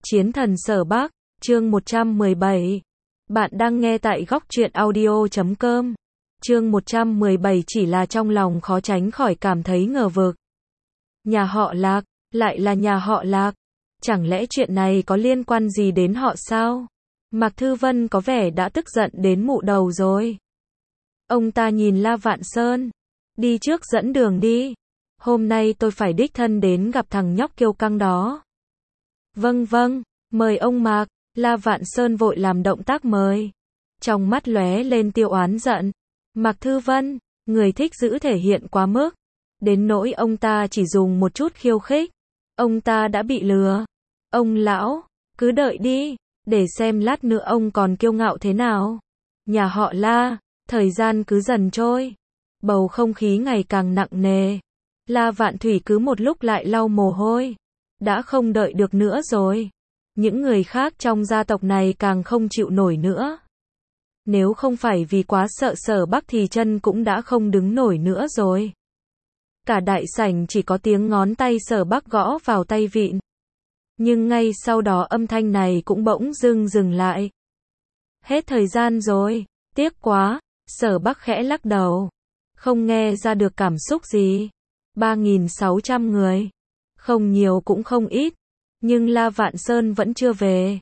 Chiến thần Sở Bắc, chương 117. Bạn đang nghe tại góc truyện audio.com. Chương 117 chỉ là trong lòng khó tránh khỏi cảm thấy ngờ vực. Nhà họ Lạc, lại là nhà họ Lạc. Chẳng lẽ chuyện này có liên quan gì đến họ sao? Mạc Thư Vân có vẻ đã tức giận đến mụ đầu rồi. Ông ta nhìn La Vạn Sơn. Đi trước dẫn đường đi. Hôm nay tôi phải đích thân đến gặp thằng nhóc kiêu căng đó. Vâng vâng, mời ông Mạc. La Vạn Sơn vội làm động tác mời. Trong mắt lóe lên tia oán giận. Mạc Thư Vân, người thích giữ thể hiện quá mức. Đến nỗi ông ta chỉ dùng một chút khiêu khích. Ông ta đã bị lừa. Ông lão, cứ đợi đi, để xem lát nữa ông còn kiêu ngạo thế nào. Nhà họ La, thời gian cứ dần trôi. Bầu không khí ngày càng nặng nề. La Vạn Thủy cứ một lúc lại lau mồ hôi. Đã không đợi được nữa rồi. Những người khác trong gia tộc này càng không chịu nổi nữa. Nếu không phải vì quá sợ Sở Bắc thì chân cũng đã không đứng nổi nữa rồi. Cả đại sảnh chỉ có tiếng ngón tay Sở Bắc gõ vào tay vịn. Nhưng ngay sau đó âm thanh này cũng bỗng dưng dừng lại. Hết thời gian rồi, tiếc quá, Sở Bắc khẽ lắc đầu. Không nghe ra được cảm xúc gì. 3.600 người. Không nhiều cũng không ít. Nhưng La Vạn Sơn vẫn chưa về.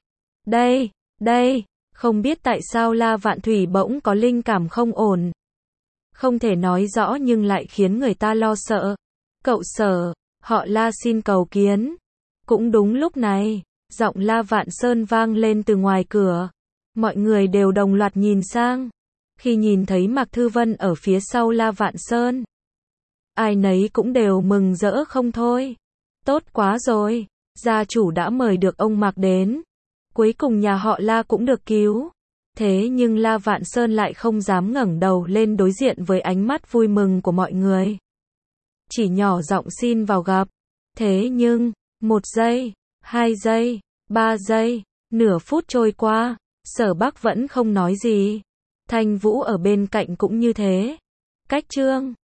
Đây, không biết tại sao La Vạn Thủy bỗng có linh cảm không ổn. Không thể nói rõ nhưng lại khiến người ta lo sợ. Cậu Sở, họ La xin cầu kiến. Cũng đúng lúc này, giọng La Vạn Sơn vang lên từ ngoài cửa. Mọi người đều đồng loạt nhìn sang. Khi nhìn thấy Mạc Thư Vân ở phía sau La Vạn Sơn, ai nấy cũng đều mừng rỡ không thôi. Tốt quá rồi, gia chủ đã mời được ông Mạc đến. Cuối cùng nhà họ La cũng được cứu. Thế nhưng La Vạn Sơn lại không dám ngẩng đầu lên đối diện với ánh mắt vui mừng của mọi người. Chỉ nhỏ giọng xin vào gặp. Thế nhưng, 1 giây, 2 giây, 3 giây, nửa phút trôi qua, Sở Bắc vẫn không nói gì. Thanh Vũ ở bên cạnh cũng như thế. Cách trương,